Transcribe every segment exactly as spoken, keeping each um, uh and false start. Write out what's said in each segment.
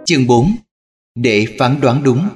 Chương bốn. Để phán đoán đúng.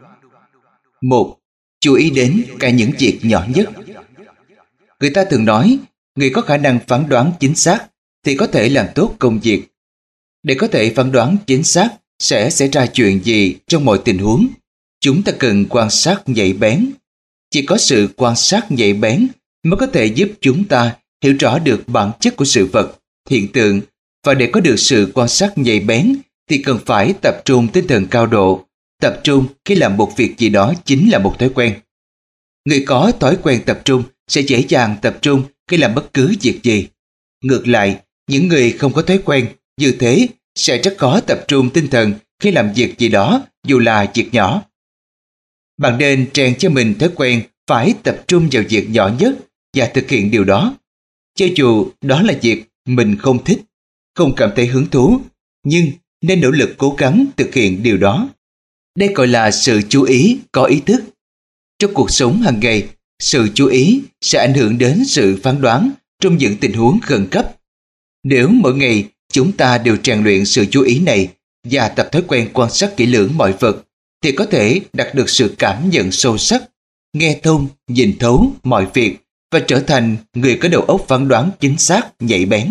Một. Chú ý đến cả những việc nhỏ nhất. Người ta thường nói, người có khả năng phán đoán chính xác thì có thể làm tốt công việc. Để có thể phán đoán chính xác sẽ xảy ra chuyện gì trong mọi tình huống, chúng ta cần quan sát nhạy bén. Chỉ có sự quan sát nhạy bén mới có thể giúp chúng ta hiểu rõ được bản chất của sự vật, hiện tượng. Và để có được sự quan sát nhạy bén thì cần phải tập trung tinh thần cao độ. Tập trung khi làm một việc gì đó chính là một thói quen. Người có thói quen tập trung sẽ dễ dàng tập trung khi làm bất cứ việc gì. Ngược lại, những người không có thói quen như thế sẽ rất khó tập trung tinh thần khi làm việc gì đó, dù là việc nhỏ. Bạn nên rèn cho mình thói quen phải tập trung vào việc nhỏ nhất và thực hiện điều đó. Cho dù đó là việc mình không thích, không cảm thấy hứng thú, nhưng nên nỗ lực cố gắng thực hiện điều đó. Đây gọi là sự chú ý có ý thức. Trong cuộc sống hàng ngày, sự chú ý sẽ ảnh hưởng đến sự phán đoán trong những tình huống khẩn cấp. Nếu mỗi ngày chúng ta đều rèn luyện sự chú ý này và tập thói quen quan sát kỹ lưỡng mọi vật, thì có thể đạt được sự cảm nhận sâu sắc, nghe thông, nhìn thấu mọi việc và trở thành người có đầu óc phán đoán chính xác, nhạy bén.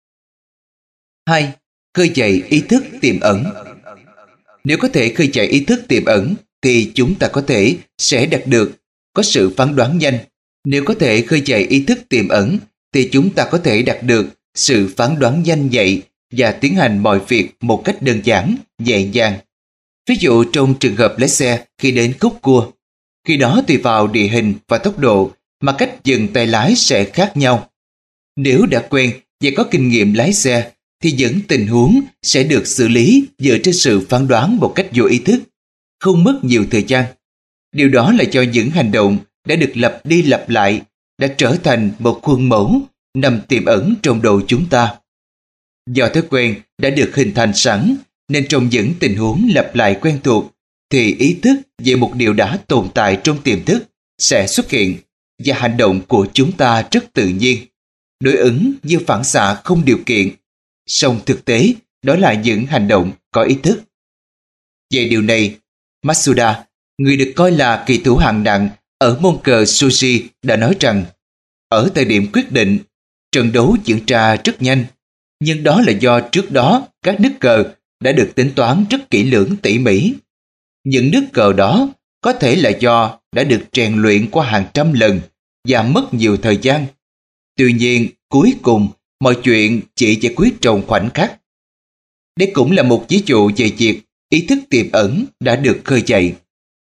Hai. Khơi dậy ý thức tiềm ẩn. Nếu có thể khơi dậy ý thức tiềm ẩn thì chúng ta có thể sẽ đạt được có sự phán đoán nhanh. Nếu có thể khơi dậy ý thức tiềm ẩn thì chúng ta có thể đạt được sự phán đoán nhanh nhạy và tiến hành mọi việc một cách đơn giản, nhẹ nhàng. Ví dụ trong trường hợp lái xe khi đến khúc cua, khi đó tùy vào địa hình và tốc độ mà cách dừng tay lái sẽ khác nhau. Nếu đã quen và có kinh nghiệm lái xe thì những tình huống sẽ được xử lý dựa trên sự phán đoán một cách vô ý thức, không mất nhiều thời gian. Điều đó là do những hành động đã được lặp đi lặp lại đã trở thành một khuôn mẫu nằm tiềm ẩn trong đầu chúng ta. Do thói quen đã được hình thành sẵn nên trong những tình huống lặp lại quen thuộc thì ý thức về một điều đã tồn tại trong tiềm thức sẽ xuất hiện và hành động của chúng ta rất tự nhiên, đối ứng như phản xạ không điều kiện. Song thực tế, đó là những hành động có ý thức. Về điều này, Matsuda, người được coi là kỳ thủ hạng nặng ở môn cờ sushi, đã nói rằng ở thời điểm quyết định, trận đấu diễn ra rất nhanh, nhưng đó là do trước đó các nước cờ đã được tính toán rất kỹ lưỡng tỉ mỉ. Những nước cờ đó có thể là do đã được rèn luyện qua hàng trăm lần và mất nhiều thời gian. Tuy nhiên, cuối cùng, mọi chuyện chỉ giải quyết trong khoảnh khắc. Đây cũng là một ví dụ về việc ý thức tiềm ẩn đã được khơi dậy.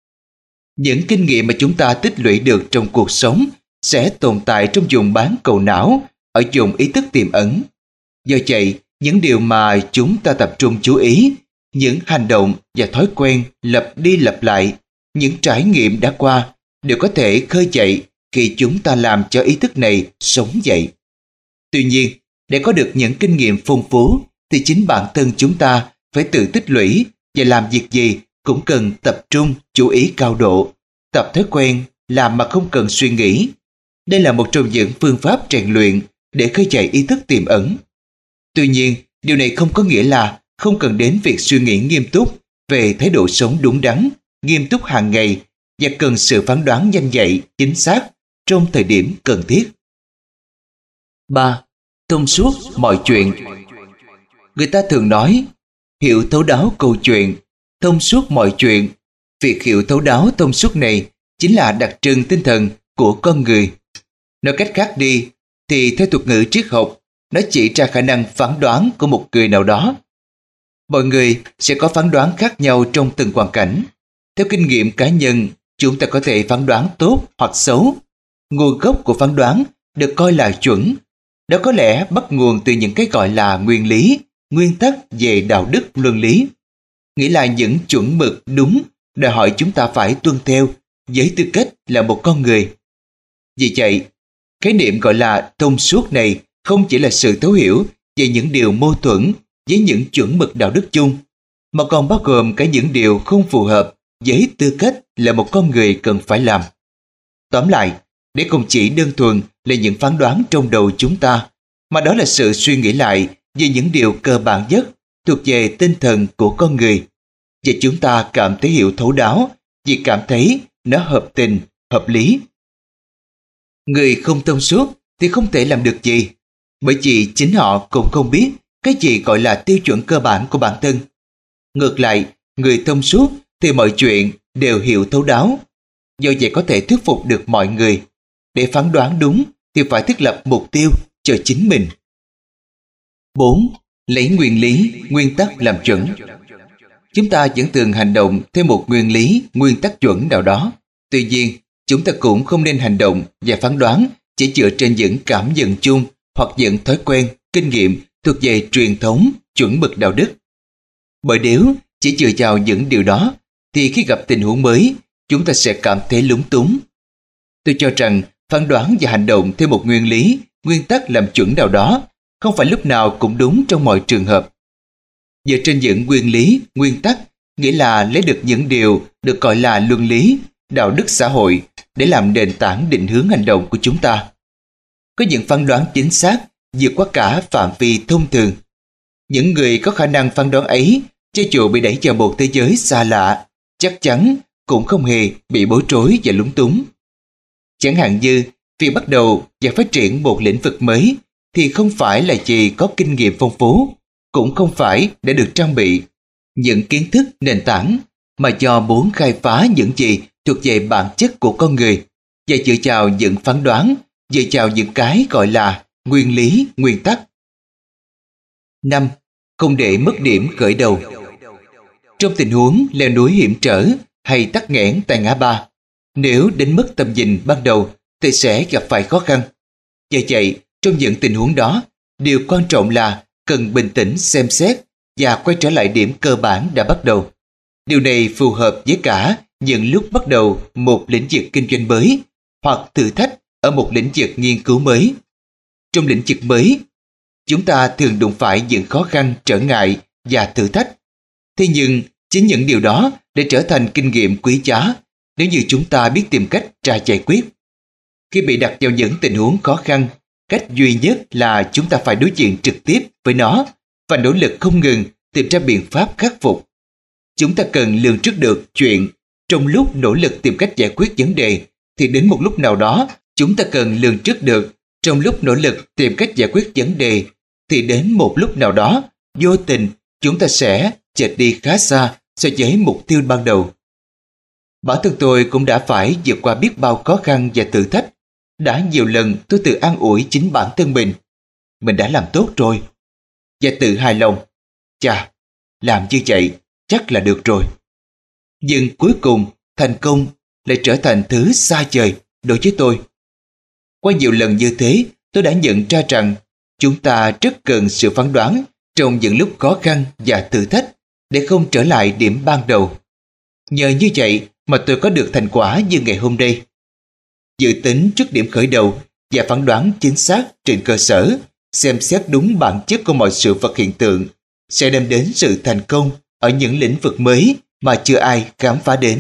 Những kinh nghiệm mà chúng ta tích lũy được trong cuộc sống sẽ tồn tại trong vùng bán cầu não, ở vùng ý thức tiềm ẩn. Do vậy, những điều mà chúng ta tập trung chú ý, những hành động và thói quen lặp đi lặp lại, những trải nghiệm đã qua đều có thể khơi dậy khi chúng ta làm cho ý thức này sống dậy. Tuy nhiên, để có được những kinh nghiệm phong phú thì chính bản thân chúng ta phải tự tích lũy, và làm việc gì cũng cần tập trung chú ý cao độ, tập thói quen làm mà không cần suy nghĩ. Đây là một trong những phương pháp rèn luyện để khơi dậy ý thức tiềm ẩn. Tuy nhiên, điều này không có nghĩa là không cần đến việc suy nghĩ nghiêm túc về thái độ sống đúng đắn, nghiêm túc hàng ngày và cần sự phán đoán nhanh nhạy, chính xác trong thời điểm cần thiết. Ba. Thông suốt mọi chuyện. Người ta thường nói, hiểu thấu đáo câu chuyện, thông suốt mọi chuyện. Việc hiểu thấu đáo thông suốt này chính là đặc trưng tinh thần của con người. Nói cách khác đi, thì theo thuật ngữ triết học, nó chỉ ra khả năng phán đoán của một người nào đó. Mọi người sẽ có phán đoán khác nhau trong từng hoàn cảnh. Theo kinh nghiệm cá nhân, chúng ta có thể phán đoán tốt hoặc xấu. Nguồn gốc của phán đoán được coi là chuẩn. Đó có lẽ bắt nguồn từ những cái gọi là nguyên lý, nguyên tắc về đạo đức luân lý. Nghĩa là những chuẩn mực đúng đòi hỏi chúng ta phải tuân theo với tư cách là một con người. Vì vậy, khái niệm gọi là thông suốt này không chỉ là sự thấu hiểu về những điều mâu thuẫn với những chuẩn mực đạo đức chung, mà còn bao gồm cả những điều không phù hợp với tư cách là một con người cần phải làm. Tóm lại, để không chỉ đơn thuần là những phán đoán trong đầu chúng ta, mà đó là sự suy nghĩ lại về những điều cơ bản nhất thuộc về tinh thần của con người, và chúng ta cảm thấy hiểu thấu đáo vì cảm thấy nó hợp tình, hợp lý. Người không thông suốt thì không thể làm được gì, bởi vì chính họ cũng không biết cái gì gọi là tiêu chuẩn cơ bản của bản thân. Ngược lại, người thông suốt thì mọi chuyện đều hiểu thấu đáo, do vậy có thể thuyết phục được mọi người. Để phán đoán đúng thì phải thiết lập mục tiêu cho chính mình. bốn. Lấy nguyên lý, nguyên tắc làm chuẩn. Chúng ta vẫn thường hành động theo một nguyên lý, nguyên tắc chuẩn nào đó. Tuy nhiên, chúng ta cũng không nên hành động và phán đoán chỉ dựa trên những cảm nhận chung hoặc những thói quen, kinh nghiệm thuộc về truyền thống, chuẩn mực đạo đức. Bởi nếu chỉ dựa vào những điều đó, thì khi gặp tình huống mới, chúng ta sẽ cảm thấy lúng túng. Tôi cho rằng phán đoán và hành động theo một nguyên lý, nguyên tắc làm chuẩn nào đó không phải lúc nào cũng đúng trong mọi trường hợp. Dựa trên những nguyên lý, nguyên tắc, nghĩa là lấy được những điều được gọi là luân lý, đạo đức xã hội để làm nền tảng định hướng hành động của chúng ta. Có những phán đoán chính xác vượt qua cả phạm vi thông thường. Những người có khả năng phán đoán ấy, cho dù bị đẩy vào một thế giới xa lạ, chắc chắn cũng không hề bị bối rối và lúng túng. Chẳng hạn như việc bắt đầu và phát triển một lĩnh vực mới thì không phải là vì có kinh nghiệm phong phú, cũng không phải để được trang bị những kiến thức nền tảng, mà do muốn khai phá những gì thuộc về bản chất của con người và dựa vào những phán đoán, dựa vào những cái gọi là nguyên lý, nguyên tắc. năm. Không để mất điểm khởi đầu. Trong tình huống leo núi hiểm trở hay tắc nghẽn tại ngã ba, nếu đánh mất tầm nhìn ban đầu thì sẽ gặp phải khó khăn. Do vậy, trong những tình huống đó, điều quan trọng là cần bình tĩnh xem xét và quay trở lại điểm cơ bản đã bắt đầu. Điều này phù hợp với cả những lúc bắt đầu một lĩnh vực kinh doanh mới hoặc thử thách ở một lĩnh vực nghiên cứu mới. Trong lĩnh vực mới, chúng ta thường đụng phải những khó khăn, trở ngại và thử thách. Thế nhưng, chính những điều đó để trở thành kinh nghiệm quý giá nếu như chúng ta biết tìm cách ra giải quyết. Khi bị đặt vào những tình huống khó khăn, cách duy nhất là chúng ta phải đối diện trực tiếp với nó và nỗ lực không ngừng tìm ra biện pháp khắc phục. Chúng ta cần lường trước được chuyện trong lúc nỗ lực tìm cách giải quyết vấn đề thì đến một lúc nào đó chúng ta cần lường trước được trong lúc nỗ lực tìm cách giải quyết vấn đề thì đến một lúc nào đó vô tình chúng ta sẽ chệch đi khá xa so với mục tiêu ban đầu. Bản thân tôi cũng đã phải vượt qua biết bao khó khăn và thử thách. Đã nhiều lần tôi tự an ủi chính bản thân mình. Mình đã làm tốt rồi. Và tự hài lòng. Chà, làm như vậy chắc là được rồi. Nhưng cuối cùng, thành công lại trở thành thứ xa vời đối với tôi. Qua nhiều lần như thế, tôi đã nhận ra rằng chúng ta rất cần sự phán đoán trong những lúc khó khăn và thử thách để không trở lại điểm ban đầu. Nhờ như vậy mà tôi có được thành quả như ngày hôm nay. Dự tính trước điểm khởi đầu và phán đoán chính xác trên cơ sở, xem xét đúng bản chất của mọi sự vật hiện tượng sẽ đem đến sự thành công ở những lĩnh vực mới mà chưa ai khám phá đến.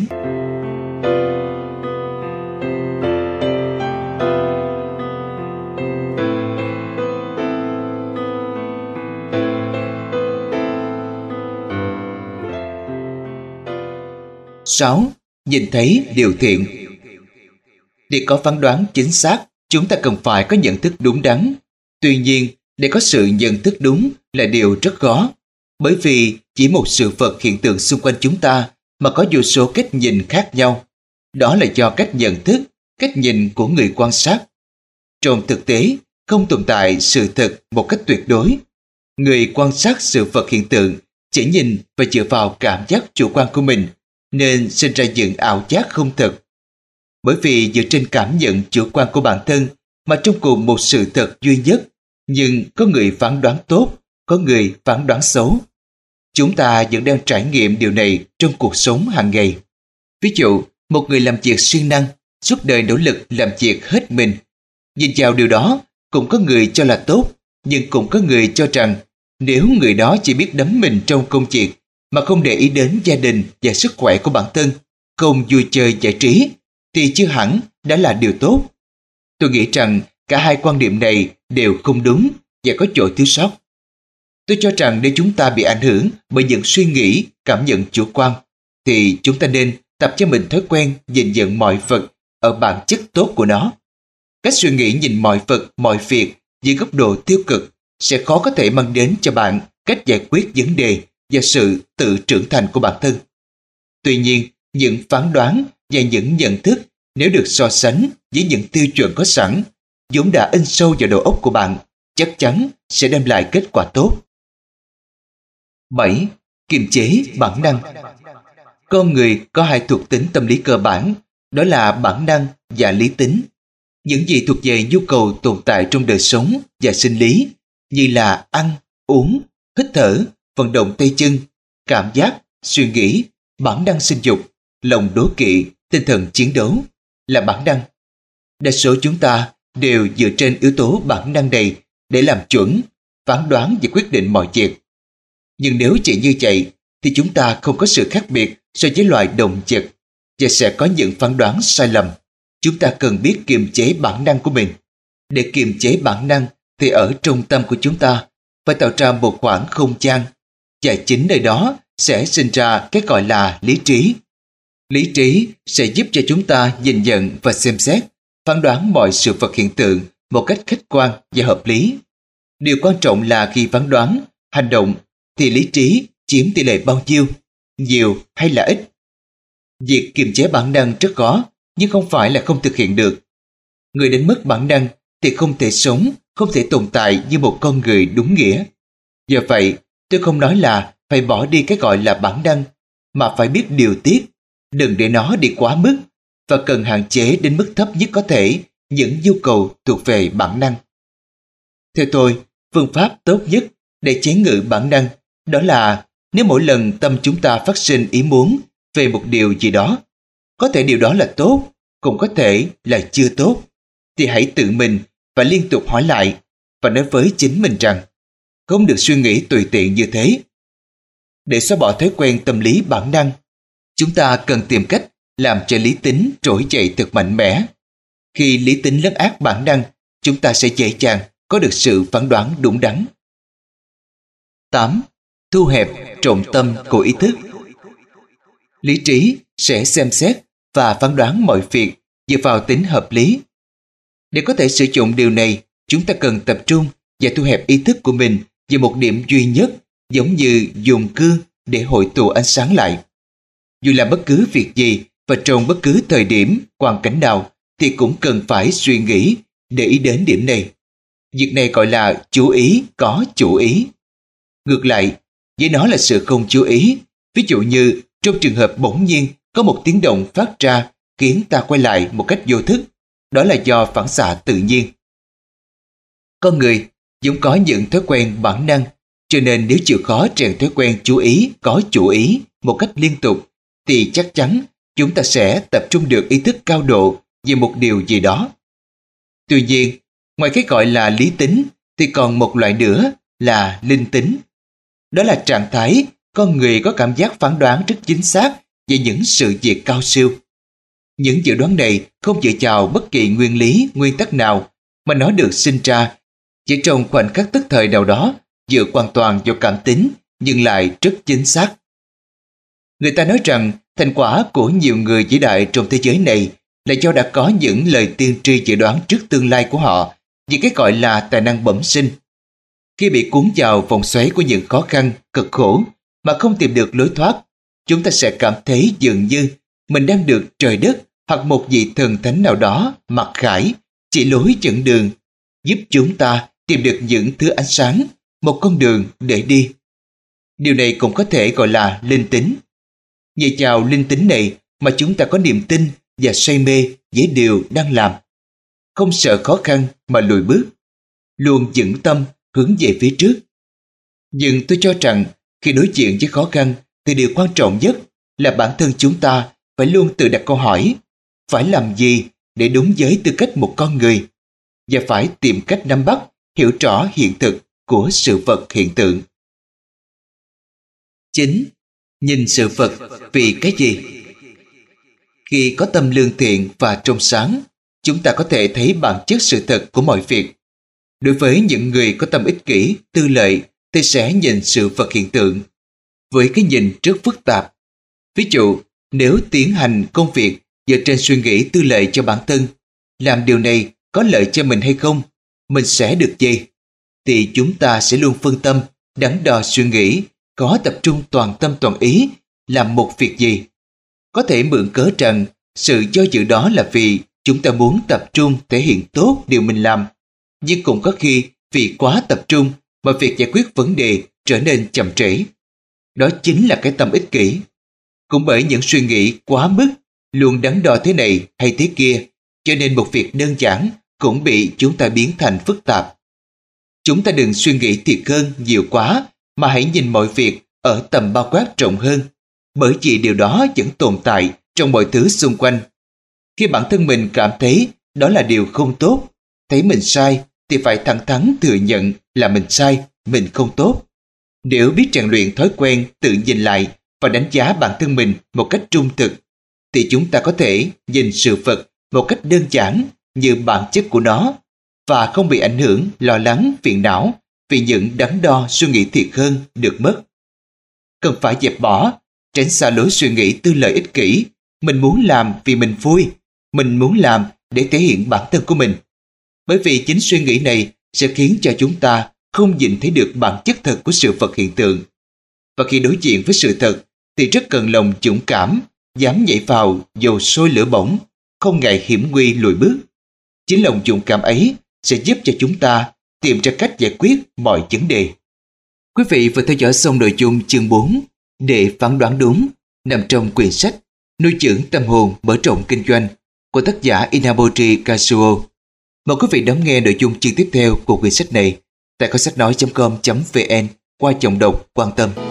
sáu. Nhìn thấy điều thiện. Để có phán đoán chính xác, chúng ta cần phải có nhận thức đúng đắn. Tuy nhiên, để có sự nhận thức đúng là điều rất khó, bởi vì chỉ một sự vật hiện tượng xung quanh chúng ta mà có vô số cách nhìn khác nhau. Đó là do cách nhận thức, cách nhìn của người quan sát. Trong thực tế, không tồn tại sự thật một cách tuyệt đối. Người quan sát sự vật hiện tượng chỉ nhìn và dựa vào cảm giác chủ quan của mình, nên sinh ra những ảo giác không thật. Bởi vì dựa trên cảm nhận chủ quan của bản thân mà trong cùng một sự thật duy nhất, nhưng có người phán đoán tốt, có người phán đoán xấu. Chúng ta vẫn đang trải nghiệm điều này trong cuộc sống hàng ngày. Ví dụ, một người làm việc siêng năng, suốt đời nỗ lực làm việc hết mình. Nhìn vào điều đó, cũng có người cho là tốt, nhưng cũng có người cho rằng nếu người đó chỉ biết đắm mình trong công việc mà không để ý đến gia đình và sức khỏe của bản thân, không vui chơi giải trí, thì chưa hẳn đã là điều tốt. Tôi nghĩ rằng cả hai quan điểm này đều không đúng và có chỗ thiếu sót. Tôi cho rằng nếu chúng ta bị ảnh hưởng bởi những suy nghĩ, cảm nhận chủ quan, thì chúng ta nên tập cho mình thói quen nhìn nhận mọi vật ở bản chất tốt của nó. Cách suy nghĩ nhìn mọi vật, mọi việc dưới góc độ tiêu cực sẽ khó có thể mang đến cho bạn cách giải quyết vấn đề và sự tự trưởng thành của bản thân. Tuy nhiên, những phán đoán và những nhận thức nếu được so sánh với những tiêu chuẩn có sẵn, vốn đã in sâu vào đầu óc của bạn, chắc chắn sẽ đem lại kết quả tốt. bảy. Kiềm chế bản năng. Con người có hai thuộc tính tâm lý cơ bản, đó là bản năng và lý tính. Những gì thuộc về nhu cầu tồn tại trong đời sống và sinh lý, như là ăn, uống, hít thở, vận động tay chân, cảm giác, suy nghĩ, bản năng sinh dục, lòng đố kỵ, tinh thần chiến đấu, là bản năng. Đa số chúng ta đều dựa trên yếu tố bản năng này để làm chuẩn, phán đoán và quyết định mọi việc. Nhưng nếu chỉ như vậy, thì chúng ta không có sự khác biệt so với loài động vật và sẽ có những phán đoán sai lầm. Chúng ta cần biết kiềm chế bản năng của mình. Để kiềm chế bản năng thì ở trong tâm của chúng ta phải tạo ra một khoảng không gian, và chính nơi đó sẽ sinh ra cái gọi là lý trí. Lý trí sẽ giúp cho chúng ta nhìn nhận và xem xét, phán đoán mọi sự vật hiện tượng một cách khách quan và hợp lý. Điều quan trọng là khi phán đoán, hành động thì lý trí chiếm tỷ lệ bao nhiêu, nhiều hay là ít. Việc kiềm chế bản năng rất khó, nhưng không phải là không thực hiện được. Người đánh mất bản năng thì không thể sống, không thể tồn tại như một con người đúng nghĩa. Do vậy, tôi không nói là phải bỏ đi cái gọi là bản năng, mà phải biết điều tiết, đừng để nó đi quá mức, và cần hạn chế đến mức thấp nhất có thể những nhu cầu thuộc về bản năng. Theo tôi, phương pháp tốt nhất để chế ngự bản năng đó là nếu mỗi lần tâm chúng ta phát sinh ý muốn về một điều gì đó, có thể điều đó là tốt, cũng có thể là chưa tốt, thì hãy tự mình và liên tục hỏi lại và nói với chính mình rằng không được suy nghĩ tùy tiện như thế. Để xóa bỏ thói quen tâm lý bản năng, chúng ta cần tìm cách làm cho lý tính trỗi dậy thật mạnh mẽ. Khi lý tính lấn át bản năng, chúng ta sẽ dễ dàng có được sự phán đoán đúng đắn. tám. Thu hẹp trọng tâm của ý thức. Lý trí sẽ xem xét và phán đoán mọi việc dựa vào tính hợp lý. Để có thể sử dụng điều này, chúng ta cần tập trung và thu hẹp ý thức của mình về một điểm duy nhất, giống như dùng cưa để hội tụ ánh sáng lại. Dù làm bất cứ việc gì và trong bất cứ thời điểm, hoàn cảnh nào thì cũng cần phải suy nghĩ để ý đến điểm này. Việc này gọi là chú ý có chủ ý. Ngược lại, với nó là sự không chú ý. Ví dụ như trong trường hợp bỗng nhiên có một tiếng động phát ra khiến ta quay lại một cách vô thức, đó là do phản xạ tự nhiên. Con người vốn có những thói quen bản năng, cho nên nếu chịu khó rèn thói quen chú ý có chủ ý một cách liên tục, thì chắc chắn chúng ta sẽ tập trung được ý thức cao độ về một điều gì đó. Tuy nhiên, ngoài cái gọi là lý tính thì còn một loại nữa là linh tính. Đó là trạng thái con người có cảm giác phán đoán rất chính xác về những sự việc cao siêu. Những dự đoán này không dựa vào bất kỳ nguyên lý, nguyên tắc nào, mà nó được sinh ra chỉ trong khoảnh khắc tức thời nào đó, dựa hoàn toàn vào cảm tính nhưng lại rất chính xác. Người ta nói rằng thành quả của nhiều người vĩ đại trong thế giới này là do đã có những lời tiên tri dự đoán trước tương lai của họ, vì cái gọi là tài năng bẩm sinh. Khi bị cuốn vào vòng xoáy của những khó khăn, cực khổ mà không tìm được lối thoát, chúng ta sẽ cảm thấy dường như mình đang được trời đất hoặc một vị thần thánh nào đó mặc khải, chỉ lối dẫn đường, giúp chúng ta tìm được những thứ ánh sáng, một con đường để đi. Điều này cũng có thể gọi là linh tính. Nhờ vào linh tính này mà chúng ta có niềm tin và say mê với điều đang làm. Không sợ khó khăn mà lùi bước, luôn vững tâm hướng về phía trước. Nhưng tôi cho rằng khi đối diện với khó khăn thì điều quan trọng nhất là bản thân chúng ta phải luôn tự đặt câu hỏi phải làm gì để đúng với tư cách một con người, và phải tìm cách nắm bắt, hiểu rõ hiện thực của sự vật hiện tượng. chín. Nhìn sự vật vì cái gì? Khi có tâm lương thiện và trong sáng, chúng ta có thể thấy bản chất sự thật của mọi việc. Đối với những người có tâm ích kỷ, tư lợi, thì sẽ nhìn sự vật hiện tượng với cái nhìn rất phức tạp. Ví dụ, nếu tiến hành công việc dựa trên suy nghĩ tư lợi cho bản thân, làm điều này có lợi cho mình hay không, mình sẽ được gì, thì chúng ta sẽ luôn phân tâm, đắn đo suy nghĩ, có tập trung toàn tâm toàn ý làm một việc gì. Có thể mượn cớ rằng sự do dự đó là vì chúng ta muốn tập trung thể hiện tốt điều mình làm, nhưng cũng có khi vì quá tập trung mà việc giải quyết vấn đề trở nên chậm trễ. Đó chính là cái tâm ích kỷ. Cũng bởi những suy nghĩ quá mức, luôn đắn đo thế này hay thế kia, cho nên một việc đơn giản cũng bị chúng ta biến thành phức tạp. Chúng ta đừng suy nghĩ thiệt hơn nhiều quá, mà hãy nhìn mọi việc ở tầm bao quát rộng hơn, bởi vì điều đó vẫn tồn tại trong mọi thứ xung quanh. Khi bản thân mình cảm thấy đó là điều không tốt, thấy mình sai, thì phải thẳng thắn thừa nhận là mình sai, mình không tốt. Nếu biết rèn luyện thói quen tự nhìn lại và đánh giá bản thân mình một cách trung thực, thì chúng ta có thể nhìn sự vật một cách đơn giản như bản chất của nó, và không bị ảnh hưởng, lo lắng, phiền não vì những đắn đo suy nghĩ thiệt hơn được mất. Cần phải dẹp bỏ, tránh xa lối suy nghĩ tư lợi ích kỷ. Mình muốn làm vì mình vui, mình muốn làm để thể hiện bản thân của mình. Bởi vì chính suy nghĩ này sẽ khiến cho chúng ta không nhìn thấy được bản chất thật của sự vật hiện tượng. Và khi đối diện với sự thật thì rất cần lòng dũng cảm, dám nhảy vào dầu sôi lửa bỏng, không ngại hiểm nguy lùi bước. Chính lòng dũng cảm ấy sẽ giúp cho chúng ta tìm ra cách giải quyết mọi vấn đề. Quý vị vừa theo dõi xong nội dung chương bốn để phán đoán đúng, nằm trong quyển sách Nuôi dưỡng tâm hồn mở rộng kinh doanh của tác giả Inabori Kazuo. Mời quý vị đón nghe nội dung chương tiếp theo của quyển sách này tại kho sách nói chấm com chấm vn qua giọng đọc quan tâm.